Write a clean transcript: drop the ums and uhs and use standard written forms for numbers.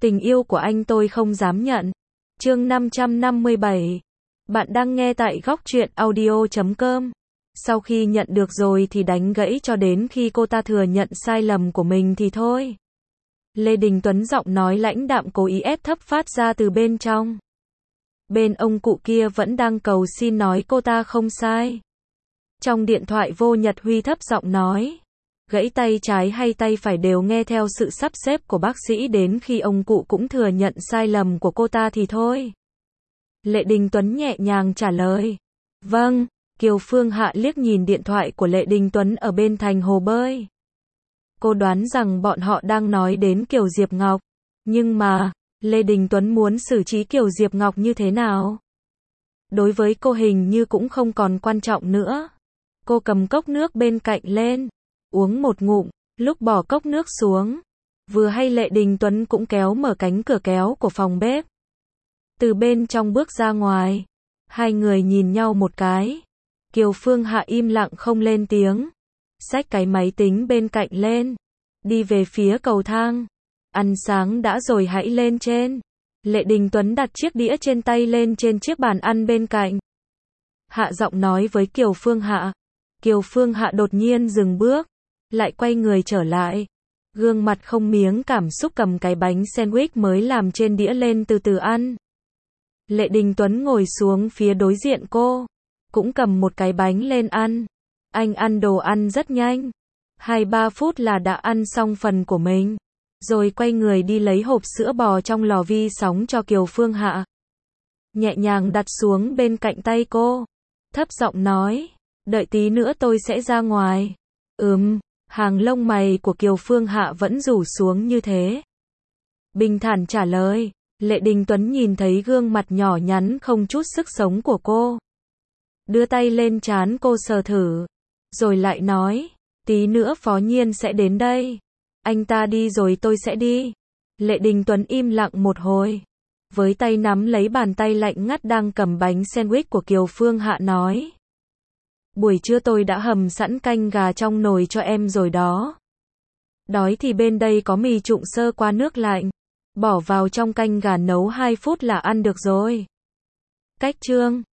Tình yêu của anh tôi không dám nhận. Chương 557. Bạn đang nghe tại góc truyện audio.com. Sau khi nhận được rồi thì đánh gãy cho đến khi cô ta thừa nhận sai lầm của mình thì thôi. Lê Đình Tuấn giọng nói lãnh đạm cố ý ép thấp phát ra từ bên trong. Bên ông cụ kia vẫn đang cầu xin nói cô ta không sai. Trong điện thoại Vô Nhật Huy thấp giọng nói. Gãy tay trái hay tay phải đều nghe theo sự sắp xếp của bác sĩ đến khi ông cụ cũng thừa nhận sai lầm của cô ta thì thôi. Lệ Đình Tuấn nhẹ nhàng trả lời. Vâng, Kiều Phương Hạ liếc nhìn điện thoại của Lệ Đình Tuấn ở bên thành hồ bơi. Cô đoán rằng bọn họ đang nói đến Kiều Diệp Ngọc. Nhưng mà, Lê Đình Tuấn muốn xử trí Kiều Diệp Ngọc như thế nào? Đối với cô hình như cũng không còn quan trọng nữa. Cô cầm cốc nước bên cạnh lên, uống một ngụm, lúc bỏ cốc nước xuống. Vừa hay Lệ Đình Tuấn cũng kéo mở cánh cửa kéo của phòng bếp. Từ bên trong bước ra ngoài, hai người nhìn nhau một cái. Kiều Phương Hạ im lặng không lên tiếng. Xách cái máy tính bên cạnh lên, đi về phía cầu thang. Ăn sáng đã rồi hãy lên trên. Lệ Đình Tuấn đặt chiếc đĩa trên tay lên trên chiếc bàn ăn bên cạnh. Hạ giọng nói với Kiều Phương Hạ. Kiều Phương Hạ đột nhiên dừng bước, lại quay người trở lại. Gương mặt không miếng cảm xúc cầm cái bánh sandwich mới làm trên đĩa lên từ từ ăn. Lệ Đình Tuấn ngồi xuống phía đối diện cô, cũng cầm một cái bánh lên ăn. Anh ăn đồ ăn rất nhanh, 2-3 phút là đã ăn xong phần của mình. Rồi quay người đi lấy hộp sữa bò trong lò vi sóng cho Kiều Phương Hạ. Nhẹ nhàng đặt xuống bên cạnh tay cô. Thấp giọng nói, đợi tí nữa tôi sẽ ra ngoài. Hàng lông mày của Kiều Phương Hạ vẫn rủ xuống như thế. Bình thản trả lời. Lệ Đình Tuấn nhìn thấy gương mặt nhỏ nhắn không chút sức sống của cô. Đưa tay lên trán cô sờ thử. Rồi lại nói, tí nữa Phó Nhiên sẽ đến đây. Anh ta đi rồi tôi sẽ đi. Lệ Đình Tuấn im lặng một hồi. Với tay nắm lấy bàn tay lạnh ngắt đang cầm bánh sandwich của Kiều Phương Hạ nói. Buổi trưa tôi đã hầm sẵn canh gà trong nồi cho em rồi đó. Đói thì bên đây có mì trụng sơ qua nước lạnh. Bỏ vào trong canh gà nấu 2 phút là ăn được rồi. Cách chương